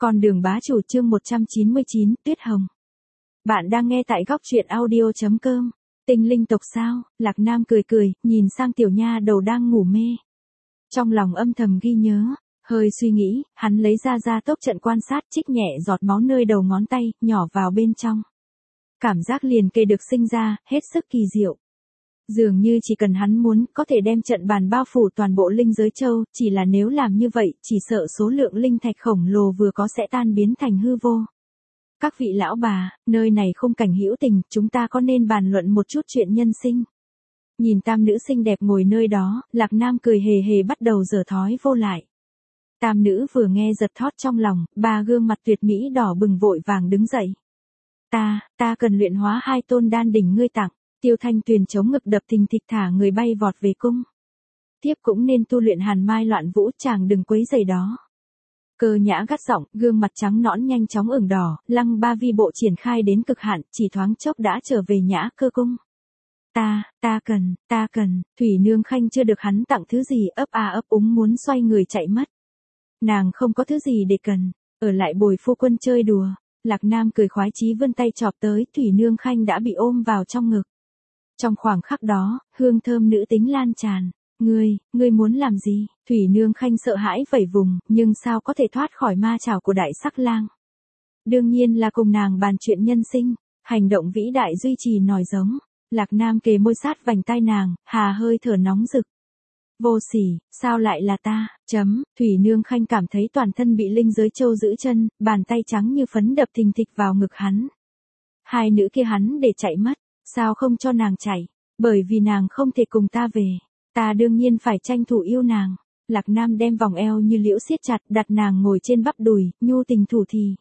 Con đường bá chủ chương 199, Tuyết Hồng. Bạn đang nghe tại góc truyện audio.com. Tinh linh tộc sao? Lạc Nam cười cười, nhìn sang tiểu nha đầu đang ngủ mê. Trong lòng âm thầm ghi nhớ, hơi suy nghĩ, hắn lấy ra tốc trận quan sát, trích nhẹ giọt máu nơi đầu ngón tay, nhỏ vào bên trong. Cảm giác liền kề được sinh ra, hết sức kỳ diệu. Dường như chỉ cần hắn muốn, có thể đem trận bàn bao phủ toàn bộ linh giới châu, chỉ là nếu làm như vậy, chỉ sợ số lượng linh thạch khổng lồ vừa có sẽ tan biến thành hư vô. Các vị lão bà, nơi này khung cảnh hữu tình, chúng ta có nên bàn luận một chút chuyện nhân sinh. Nhìn tam nữ xinh đẹp ngồi nơi đó, Lạc Nam cười hề hề bắt đầu giở thói vô lại. Tam nữ vừa nghe giật thót trong lòng, ba gương mặt tuyệt mỹ đỏ bừng vội vàng đứng dậy. Ta cần luyện hóa 2 tôn đan đỉnh ngươi tặng. Tiêu Thanh Tuyền chống ngực đập thình thịch thả người bay vọt về cung. Tiếp cũng nên tu luyện hàn mai loạn vũ, chàng đừng quấy rầy đó. Cơ Nhã gắt giọng, gương mặt trắng nõn nhanh chóng ửng đỏ, lăng ba vi bộ triển khai đến cực hạn, chỉ thoáng chốc đã trở về Nhã Cơ cung. Ta cần, Thủy Nương Khanh chưa được hắn tặng thứ gì, ấp ấp úng muốn xoay người chạy mất. Nàng không có thứ gì để cần, ở lại bồi phu quân chơi đùa. Lạc Nam cười khoái chí vươn tay chọc tới, Thủy Nương Khanh đã bị ôm vào trong ngực. Trong khoảng khắc đó, hương thơm nữ tính lan tràn. Ngươi muốn làm gì? Thủy Nương Khanh sợ hãi vẩy vùng, nhưng sao có thể thoát khỏi ma chảo của đại sắc lang? Đương nhiên là cùng nàng bàn chuyện nhân sinh, hành động vĩ đại duy trì nòi giống. Lạc Nam kề môi sát vành tai nàng, hà hơi thở nóng rực. Vô sỉ, sao lại là ta? Thủy Nương Khanh cảm thấy toàn thân bị linh giới châu giữ chân, bàn tay trắng như phấn đập thình thịch vào ngực hắn. Hai nữ kia hắn để chạy mất. Sao không cho nàng chạy? Bởi vì nàng không thể cùng ta về. Ta đương nhiên phải tranh thủ yêu nàng. Lạc Nam đem vòng eo như liễu siết chặt, đặt nàng ngồi trên bắp đùi, nhu tình thủ thì.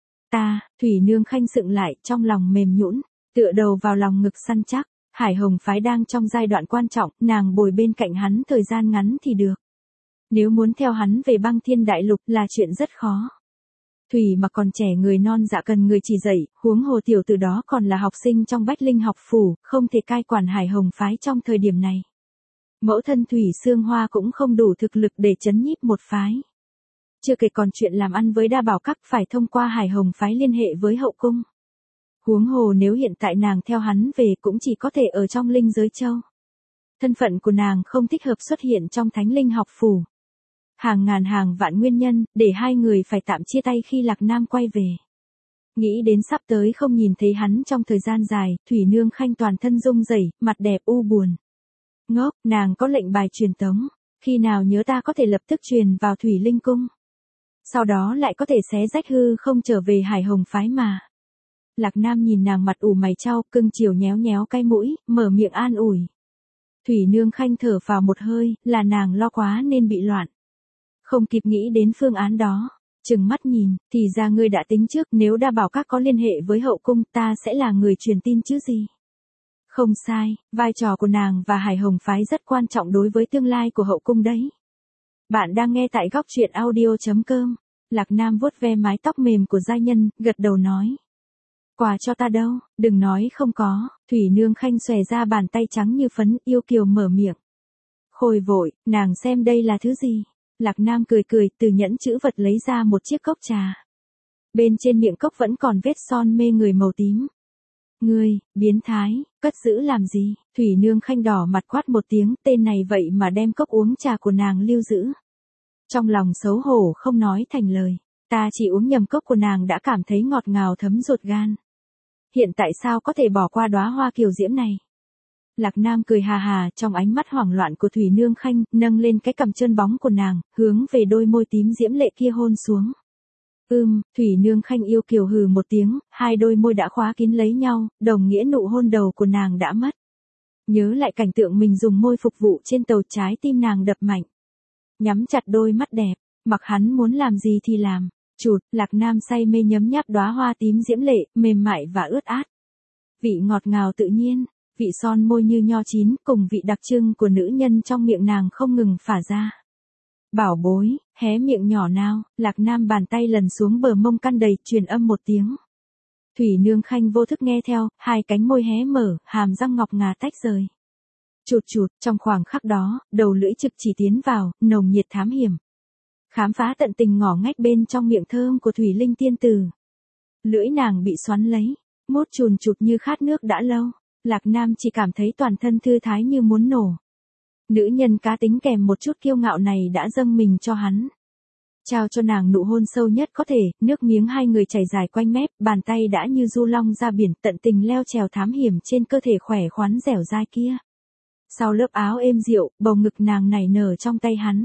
Thủy Nương Khanh sững lại, trong lòng mềm nhũn, tựa đầu vào lòng ngực săn chắc. Hải Hồng phái đang trong giai đoạn quan trọng, nàng bồi bên cạnh hắn thời gian ngắn thì được. Nếu muốn theo hắn về Băng Thiên Đại Lục là chuyện rất khó. Thủy mà còn trẻ người non dạ cần người chỉ dạy, huống hồ tiểu tử đó còn là học sinh trong Bách Linh học phủ, không thể cai quản Hải Hồng phái trong thời điểm này. Mẫu thân Thủy Sương Hoa cũng không đủ thực lực để trấn nhiếp một phái. Chưa kể còn chuyện làm ăn với Đa Bảo Các phải thông qua Hải Hồng phái liên hệ với hậu cung. Huống hồ nếu hiện tại nàng theo hắn về cũng chỉ có thể ở trong linh giới châu. Thân phận của nàng không thích hợp xuất hiện trong Thánh Linh học phủ. Hàng ngàn hàng vạn nguyên nhân, để hai người phải tạm chia tay khi Lạc Nam quay về. Nghĩ đến sắp tới không nhìn thấy hắn trong thời gian dài, Thủy Nương Khanh toàn thân rung rẩy, mặt đẹp u buồn. Ngốc, nàng có lệnh bài truyền tống, khi nào nhớ ta có thể lập tức truyền vào Thủy Linh cung. Sau đó lại có thể xé rách hư không trở về Hải Hồng phái mà. Lạc Nam nhìn nàng mặt ủ mày chau, cưng chiều nhéo nhéo cái mũi, mở miệng an ủi. Thủy Nương Khanh thở vào một hơi, là nàng lo quá nên bị loạn. Không kịp nghĩ đến phương án đó, chừng mắt nhìn, thì ra ngươi đã tính trước, nếu Đa Bảo Các có liên hệ với hậu cung, ta sẽ là người truyền tin chứ gì. Không sai, vai trò của nàng và Hải Hồng phái rất quan trọng đối với tương lai của hậu cung đấy. Bạn đang nghe tại góc truyện audio.com. Lạc Nam vuốt ve mái tóc mềm của giai nhân, gật đầu nói. Quà cho ta đâu, đừng nói không có. Thủy Nương Khanh xòe ra bàn tay trắng như phấn, yêu kiều mở miệng. Khôi vội, nàng xem đây là thứ gì. Lạc Nam cười cười, từ nhẫn chữ vật lấy ra một chiếc cốc trà. Bên trên miệng cốc vẫn còn vết son mê người màu tím. Ngươi, biến thái, cất giữ làm gì? Thủy Nương Khanh đỏ mặt quát một tiếng, tên này vậy mà đem cốc uống trà của nàng lưu giữ. Trong lòng xấu hổ không nói thành lời, ta chỉ uống nhầm cốc của nàng đã cảm thấy ngọt ngào thấm ruột gan. Hiện tại sao có thể bỏ qua đóa hoa kiều diễm này? Lạc Nam cười hà hà, trong ánh mắt hoảng loạn của Thủy Nương Khanh, nâng lên cái cằm trơn bóng của nàng, hướng về đôi môi tím diễm lệ kia hôn xuống. Thủy Nương Khanh yêu kiều hừ một tiếng, hai đôi môi đã khóa kín lấy nhau, đồng nghĩa nụ hôn đầu của nàng đã mất. Nhớ lại cảnh tượng mình dùng môi phục vụ trên tàu, trái tim nàng đập mạnh. Nhắm chặt đôi mắt đẹp, mặc hắn muốn làm gì thì làm. Lạc Nam say mê nhấm nháp đóa hoa tím diễm lệ, mềm mại và ướt át. Vị ngọt ngào tự nhiên, vị son môi như nho chín, cùng vị đặc trưng của nữ nhân trong miệng nàng không ngừng phả ra. Bảo bối, hé miệng nhỏ nào. Lạc Nam bàn tay lần xuống bờ mông căn đầy, truyền âm một tiếng. Thủy Nương Khanh vô thức nghe theo, hai cánh môi hé mở, hàm răng ngọc ngà tách rời. Trong khoảng khắc đó, đầu lưỡi trực chỉ tiến vào, nồng nhiệt thám hiểm. khám phá tận tình ngỏ ngách bên trong miệng thơm của Thủy Linh tiên tử. Lưỡi nàng bị xoắn lấy, mốt chùn chụp như khát nước đã lâu, Lạc Nam chỉ cảm thấy toàn thân thư thái như muốn nổ. Nữ nhân cá tính kèm một chút kiêu ngạo này đã dâng mình cho hắn. Trao cho nàng nụ hôn sâu nhất có thể, nước miếng hai người chảy dài quanh mép, bàn tay đã như du long ra biển, tận tình leo trèo thám hiểm trên cơ thể khỏe khoắn dẻo dai kia. Sau lớp áo êm dịu, bầu ngực nàng nảy nở trong tay hắn.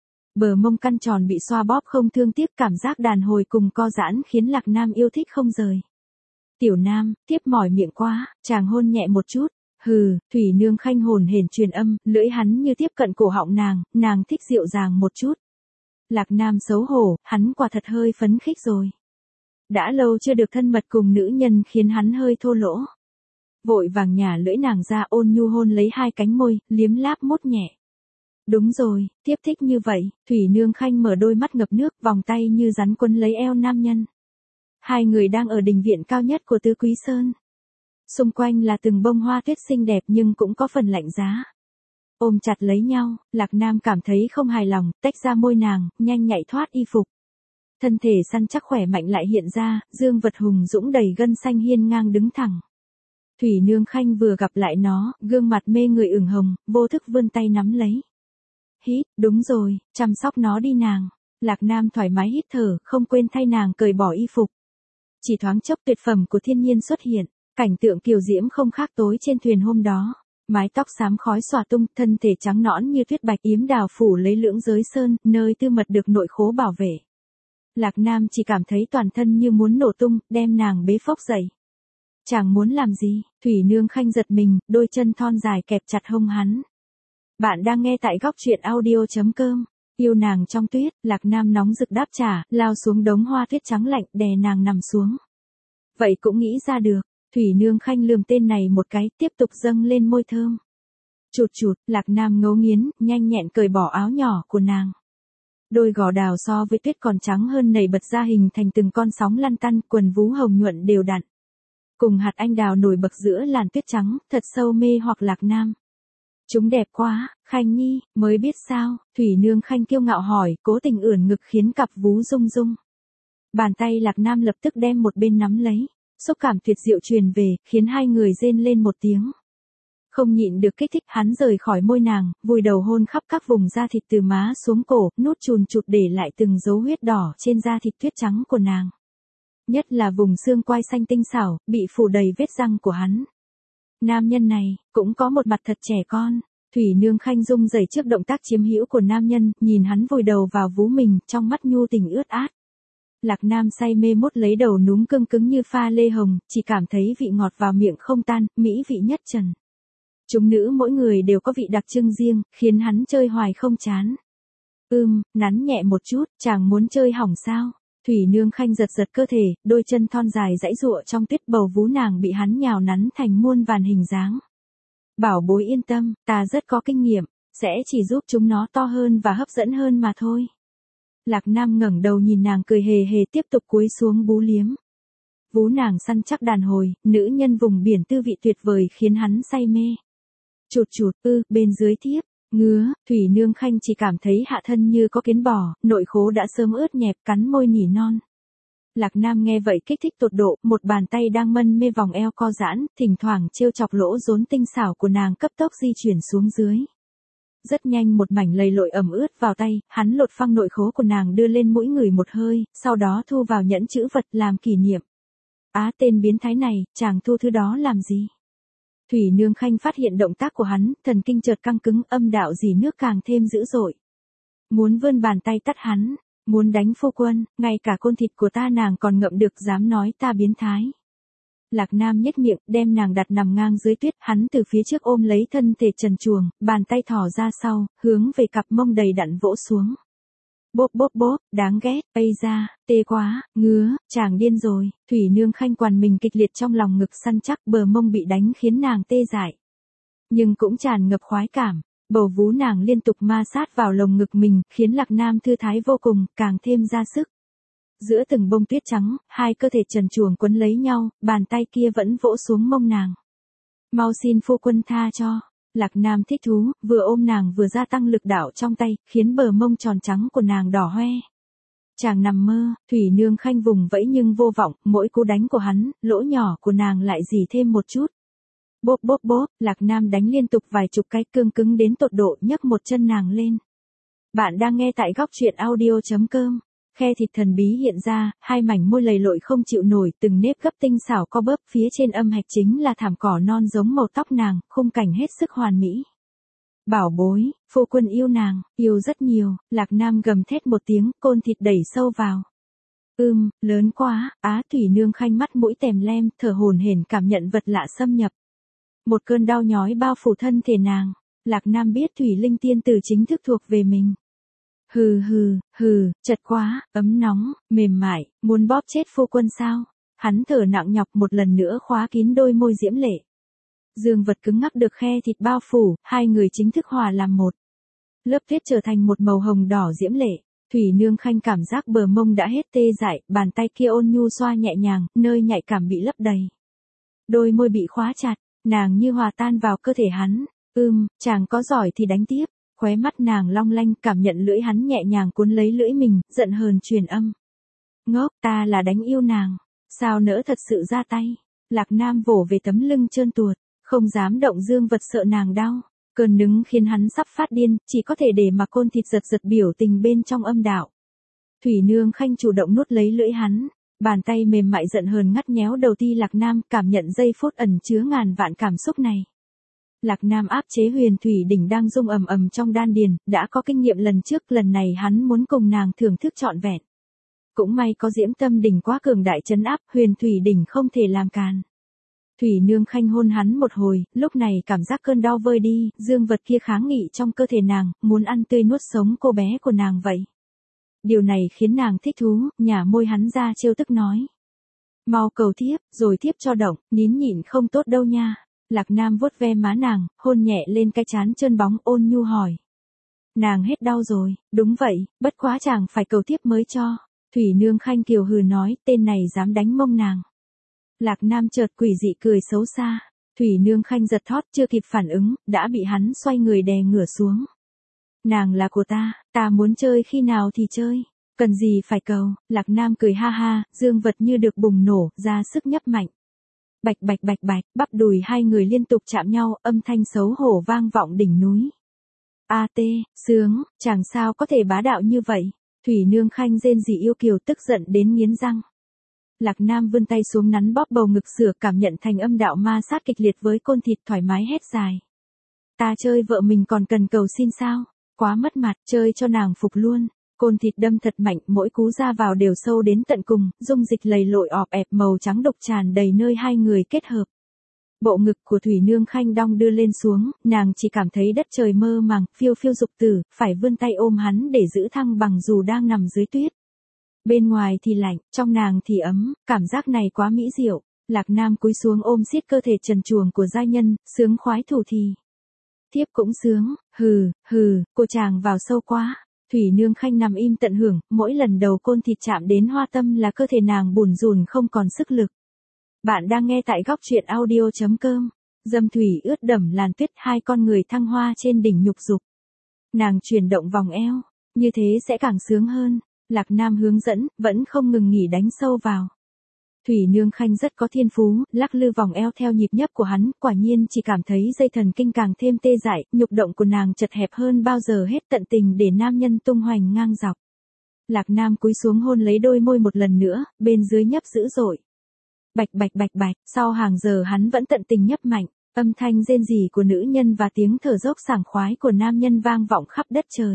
Bờ mông căn tròn bị xoa bóp không thương tiếc, cảm giác đàn hồi cùng co giãn khiến Lạc Nam yêu thích không rời. Tiểu Nam, tiếp mỏi miệng quá, chàng hôn nhẹ một chút. Hừ, Thủy Nương Khanh hồn hển truyền âm, lưỡi hắn như tiếp cận cổ họng nàng thích dịu dàng một chút. Lạc Nam xấu hổ, hắn quả thật hơi phấn khích rồi. Đã lâu chưa được thân mật cùng nữ nhân khiến hắn hơi thô lỗ. Vội vàng nhả lưỡi nàng ra, ôn nhu hôn lấy hai cánh môi, liếm láp mốt nhẹ. Đúng rồi, tiếp thích như vậy, Thủy Nương Khanh mở đôi mắt ngập nước, vòng tay như rắn quấn lấy eo nam nhân. Hai người đang ở đình viện cao nhất của Tứ Quý Sơn. Xung quanh là từng bông hoa tuyết xinh đẹp nhưng cũng có phần lạnh giá. Ôm chặt lấy nhau, Lạc Nam cảm thấy không hài lòng, tách ra môi nàng, nhanh nhạy thoát y phục. Thân thể săn chắc khỏe mạnh lại hiện ra, dương vật hùng dũng đầy gân xanh hiên ngang đứng thẳng. Thủy Nương Khanh vừa gặp lại nó, gương mặt mê người ửng hồng, vô thức vươn tay nắm lấy. Hít, đúng rồi, chăm sóc nó đi nàng. Lạc Nam thoải mái hít thở, không quên thay nàng cởi bỏ y phục. Chỉ thoáng chốc tuyệt phẩm của thiên nhiên xuất hiện, cảnh tượng kiều diễm không khác tối trên thuyền hôm đó. Mái tóc xám khói xòa tung, thân thể trắng nõn như tuyết bạch, yếm đào phủ lấy lưỡng giới sơn, nơi tư mật được nội khố bảo vệ. Lạc Nam chỉ cảm thấy toàn thân như muốn nổ tung, đem nàng bế phốc dậy. Chàng muốn làm gì? Thủy Nương Khanh giật mình, đôi chân thon dài kẹp chặt hông hắn. Bạn đang nghe tại góc truyện audio.com. Yêu nàng trong tuyết, Lạc Nam nóng rực đáp trả, lao xuống đống hoa tuyết trắng lạnh, đè nàng nằm xuống. Vậy cũng nghĩ ra được. Thủy Nương Khanh lườm tên này một cái, tiếp tục dâng lên môi thơm. Chụt chụt, Lạc Nam ngấu nghiến, nhanh nhẹn cởi bỏ áo nhỏ của nàng. Đôi gò đào so với tuyết còn trắng hơn nảy bật ra hình thành từng con sóng lăn tăn, quần vú hồng nhuận đều đặn. Cùng hạt anh đào nổi bật giữa làn tuyết trắng, thật sâu mê hoặc Lạc Nam. Chúng đẹp quá, Khanh Nhi, mới biết sao? Thủy Nương Khanh kiêu ngạo hỏi, cố tình ưỡn ngực khiến cặp vú rung rung. Bàn tay Lạc Nam lập tức đem một bên nắm lấy. Xúc cảm tuyệt diệu truyền về, khiến hai người rên lên một tiếng. Không nhịn được kích thích, hắn rời khỏi môi nàng, vùi đầu hôn khắp các vùng da thịt từ má xuống cổ, nút chùn chụt để lại từng dấu huyết đỏ trên da thịt tuyết trắng của nàng. Nhất là vùng xương quai xanh tinh xảo, bị phủ đầy vết răng của hắn. Nam nhân này, cũng có một mặt thật trẻ con. Thủy Nương Khanh rung rẩy trước động tác chiếm hữu của nam nhân, nhìn hắn vùi đầu vào vú mình, trong mắt nhu tình ướt át. Lạc Nam say mê mút lấy đầu núm cưng cứng như pha lê hồng, chỉ cảm thấy vị ngọt vào miệng không tan, mỹ vị nhất trần. Chúng nữ mỗi người đều có vị đặc trưng riêng, khiến hắn chơi hoài không chán. Nắn nhẹ một chút, chàng muốn chơi hỏng sao? Thủy Nương Khanh giật giật cơ thể, đôi chân thon dài giãy giụa trong tuyết, bầu vú nàng bị hắn nhào nắn thành muôn vàn hình dáng. Bảo bối yên tâm, ta rất có kinh nghiệm, sẽ chỉ giúp chúng nó to hơn và hấp dẫn hơn mà thôi. Lạc Nam ngẩng đầu nhìn nàng cười hề hề, tiếp tục cúi xuống bú liếm. Vú nàng săn chắc đàn hồi, nữ nhân vùng biển tư vị tuyệt vời khiến hắn say mê. Chụt chụt, bên dưới tiếp, ngứa, Thủy Nương Khanh chỉ cảm thấy hạ thân như có kiến bò, nội khố đã sớm ướt nhẹp, cắn môi nỉ non. Lạc Nam nghe vậy kích thích tột độ, một bàn tay đang mân mê vòng eo co giãn, thỉnh thoảng trêu chọc lỗ rốn tinh xảo của nàng cấp tốc di chuyển xuống dưới. Rất nhanh một mảnh lầy lội ẩm ướt vào tay, hắn lột phăng nội khố của nàng đưa lên mũi người một hơi, sau đó thu vào nhẫn chữ vật làm kỷ niệm. Tên biến thái này, chàng thu thứ đó làm gì? Thủy Nương Khanh phát hiện động tác của hắn, thần kinh chợt căng cứng, âm đạo dì nước càng thêm dữ dội. Muốn vươn bàn tay tắt hắn, muốn đánh phu quân, ngay cả côn thịt của ta nàng còn ngậm được, dám nói ta biến thái. Lạc Nam nhếch miệng, đem nàng đặt nằm ngang dưới tuyết, hắn từ phía trước ôm lấy thân thể trần truồng, bàn tay thò ra sau, hướng về cặp mông đầy đặn vỗ xuống. Bốp bốp bốp, đáng ghét, ây da, tê quá, ngứa, chàng điên rồi. Thủy Nương Khanh quằn mình kịch liệt trong lòng ngực săn chắc, bờ mông bị đánh khiến nàng tê dại. Nhưng cũng tràn ngập khoái cảm, bầu vú nàng liên tục ma sát vào lồng ngực mình, khiến Lạc Nam thư thái vô cùng, càng thêm ra sức. Giữa từng bông tuyết trắng, hai cơ thể trần truồng quấn lấy nhau, bàn tay kia vẫn vỗ xuống mông nàng. Mau xin phu quân tha cho. Lạc Nam thích thú, vừa ôm nàng vừa gia tăng lực đạo trong tay, khiến bờ mông tròn trắng của nàng đỏ hoe. Chàng nằm mơ, Thủy Nương Khanh vùng vẫy nhưng vô vọng, mỗi cú đánh của hắn, lỗ nhỏ của nàng lại dì thêm một chút. Bốp bốp bốp, Lạc Nam đánh liên tục vài chục cái, cương cứng đến tột độ, nhấc một chân nàng lên. Bạn đang nghe tại góc truyện audio.com. Khe thịt thần bí hiện ra, hai mảnh môi lầy lội không chịu nổi, từng nếp gấp tinh xảo co bóp, phía trên âm hạch chính là thảm cỏ non giống màu tóc nàng, khung cảnh hết sức hoàn mỹ. Bảo bối, phu quân yêu nàng, yêu rất nhiều, Lạc Nam gầm thét một tiếng, côn thịt đẩy sâu vào. Lớn quá, Thủy Nương Khanh mắt mũi tèm lem, thở hổn hển cảm nhận vật lạ xâm nhập. Một cơn đau nhói bao phủ thân thể nàng, Lạc Nam biết Thủy Linh Tiên Tử chính thức thuộc về mình. Chật quá, ấm nóng, mềm mại, muốn bóp chết phu quân sao? Hắn thở nặng nhọc một lần nữa khóa kín đôi môi diễm lệ. Dương vật cứng ngắc được khe thịt bao phủ, hai người chính thức hòa làm một. Lớp tuyết trở thành một màu hồng đỏ diễm lệ. Thủy Nương Khanh cảm giác bờ mông đã hết tê dại, bàn tay kia ôn nhu xoa nhẹ nhàng, nơi nhạy cảm bị lấp đầy. Đôi môi bị khóa chặt, nàng như hòa tan vào cơ thể hắn. Chàng có giỏi thì đánh tiếp. Khóe mắt nàng long lanh, cảm nhận lưỡi hắn nhẹ nhàng cuốn lấy lưỡi mình, giận hờn truyền âm. Ngốc, ta là đánh yêu nàng, sao nỡ thật sự ra tay. Lạc Nam vỗ về tấm lưng trơn tuột, không dám động dương vật sợ nàng đau. Cơn nứng khiến hắn sắp phát điên, chỉ có thể để mà côn thịt giật giật biểu tình bên trong âm đạo. Thủy Nương Khanh chủ động nuốt lấy lưỡi hắn, bàn tay mềm mại giận hờn ngắt nhéo đầu ti Lạc Nam, cảm nhận giây phút ẩn chứa ngàn vạn cảm xúc này. Lạc Nam áp chế huyền thủy đỉnh đang rung ầm ầm trong đan điền, đã có kinh nghiệm lần trước, lần này hắn muốn cùng nàng thưởng thức trọn vẹn. Cũng may có diễm tâm đỉnh quá cường đại trấn áp, huyền thủy đỉnh không thể làm càn. Thủy Nương Khanh hôn hắn một hồi, lúc này cảm giác cơn đau vơi đi, dương vật kia kháng nghị trong cơ thể nàng, muốn ăn tươi nuốt sống cô bé của nàng vậy. Điều này khiến nàng thích thú, nhả môi hắn ra trêu tức nói. Mau cầu thiếp, rồi thiếp cho động, nín nhịn không tốt đâu nha. Lạc Nam vuốt ve má nàng, hôn nhẹ lên cái trán trơn bóng, ôn nhu hỏi. Nàng hết đau rồi, đúng vậy, bất quá chàng phải cầu tiếp mới cho. Thủy Nương Khanh kiều hừ nói, tên này dám đánh mông nàng. Lạc Nam chợt quỷ dị cười xấu xa. Thủy Nương Khanh giật thót, chưa kịp phản ứng, đã bị hắn xoay người đè ngửa xuống. Nàng là của ta muốn chơi khi nào thì chơi. Cần gì phải cầu. Lạc Nam cười ha ha, dương vật như được bùng nổ, ra sức nhấp mạnh. Bạch bạch, bắp đùi hai người liên tục chạm nhau, âm thanh xấu hổ vang vọng đỉnh núi. Sướng, chàng sao có thể bá đạo như vậy. Thủy Nương Khanh rên rỉ yêu kiều, tức giận đến nghiến răng. Lạc Nam vươn tay xuống nắn bóp bầu ngực sửa, cảm nhận thành âm đạo ma sát kịch liệt với côn thịt, thoải mái hét dài. Ta chơi vợ mình còn cần cầu xin sao? Quá mất mặt, chơi cho nàng phục luôn. Côn thịt đâm thật mạnh, mỗi cú ra vào đều sâu đến tận cùng, dung dịch lầy lội ọp ẹp màu trắng đục tràn đầy nơi hai người kết hợp. Bộ ngực của Thủy Nương Khanh đong đưa lên xuống, nàng chỉ cảm thấy đất trời mơ màng, phiêu phiêu dục tử, phải vươn tay ôm hắn để giữ thăng bằng dù đang nằm dưới tuyết. Bên ngoài thì lạnh, trong nàng thì ấm, cảm giác này quá mỹ diệu. Lạc Nam cúi xuống ôm siết cơ thể trần truồng của giai nhân, sướng khoái thủ thì. Thiếp cũng sướng, cô chàng vào sâu quá. Thủy Nương Khanh nằm im tận hưởng, mỗi lần đầu côn thịt chạm đến hoa tâm là cơ thể nàng bủn rủn không còn sức lực. Bạn đang nghe tại góc truyện audio.com. Dâm thủy ướt đẫm làn tuyết, hai con người thăng hoa trên đỉnh nhục dục. Nàng chuyển động vòng eo, như thế sẽ càng sướng hơn. Lạc Nam hướng dẫn, vẫn không ngừng nghỉ đánh sâu vào. Thủy Nương Khanh rất có thiên phú, lắc lư vòng eo theo nhịp nhấp của hắn, quả nhiên chỉ cảm thấy dây thần kinh càng thêm tê dại, nhục động của nàng chật hẹp hơn bao giờ hết, tận tình để nam nhân tung hoành ngang dọc. Lạc Nam cúi xuống hôn lấy đôi môi một lần nữa, bên dưới nhấp dữ dội. Bạch, sau hàng giờ hắn vẫn tận tình nhấp mạnh, âm thanh rên rỉ của nữ nhân và tiếng thở dốc sảng khoái của nam nhân vang vọng khắp đất trời.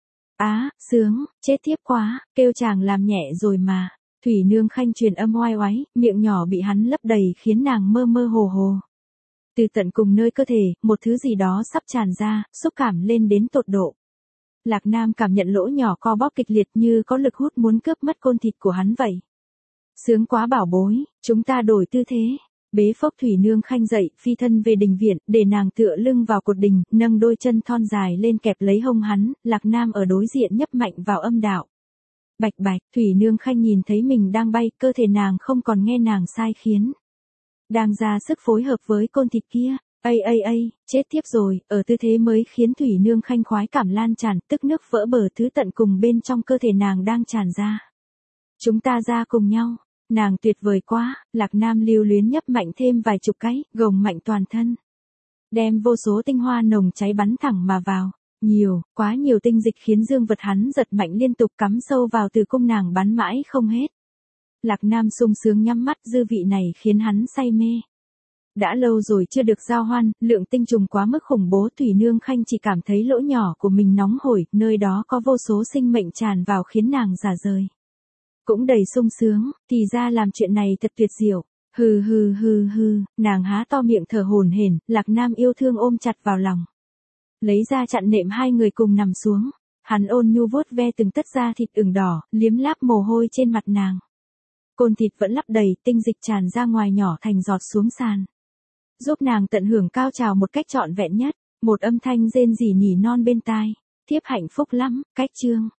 Sướng, chết tiếp quá, kêu chàng làm nhẹ rồi mà. Thủy Nương Khanh truyền âm oai oái, miệng nhỏ bị hắn lấp đầy khiến nàng mơ mơ hồ hồ. Từ tận cùng nơi cơ thể, một thứ gì đó sắp tràn ra, xúc cảm lên đến tột độ. Lạc Nam cảm nhận lỗ nhỏ co bóp kịch liệt như có lực hút muốn cướp mất côn thịt của hắn vậy. Sướng quá bảo bối, chúng ta đổi tư thế. Bế phốc Thủy Nương Khanh dậy, phi thân về đình viện, để nàng tựa lưng vào cột đình, nâng đôi chân thon dài lên kẹp lấy hông hắn, Lạc Nam ở đối diện nhấp mạnh vào âm đạo. Bạch, Thủy Nương Khanh nhìn thấy mình đang bay, cơ thể nàng không còn nghe nàng sai khiến. Đang ra sức phối hợp với côn thịt kia, Chết tiếp rồi, ở tư thế mới khiến Thủy Nương Khanh khoái cảm lan tràn, tức nước vỡ bờ thứ tận cùng bên trong cơ thể nàng đang tràn ra. Chúng ta ra cùng nhau, nàng tuyệt vời quá, Lạc Nam lưu luyến nhấp mạnh thêm vài chục cái, gồng mạnh toàn thân. Đem vô số tinh hoa nồng cháy bắn thẳng mà vào, quá nhiều tinh dịch khiến dương vật hắn giật mạnh liên tục cắm sâu vào từ cung nàng bắn mãi không hết. Lạc Nam sung sướng nhắm mắt, dư vị này khiến hắn say mê. Đã lâu rồi chưa được giao hoan, lượng tinh trùng quá mức khủng bố, Thủy Nương Khanh chỉ cảm thấy lỗ nhỏ của mình nóng hổi, nơi đó có vô số sinh mệnh tràn vào khiến nàng rả rời. Cũng đầy sung sướng, thì ra làm chuyện này thật tuyệt diệu. Hừ, nàng há to miệng thở hổn hển, Lạc Nam yêu thương ôm chặt vào lòng. Lấy ra chặn nệm hai người cùng nằm xuống, hắn ôn nhu vuốt ve từng tấc da thịt ửng đỏ, liếm láp mồ hôi trên mặt nàng. Côn thịt vẫn lấp đầy, tinh dịch tràn ra ngoài nhỏ thành giọt xuống sàn. Giúp nàng tận hưởng cao trào một cách trọn vẹn nhất, một âm thanh rên rỉ nỉ non bên tai. Thiếp hạnh phúc lắm, cách chương.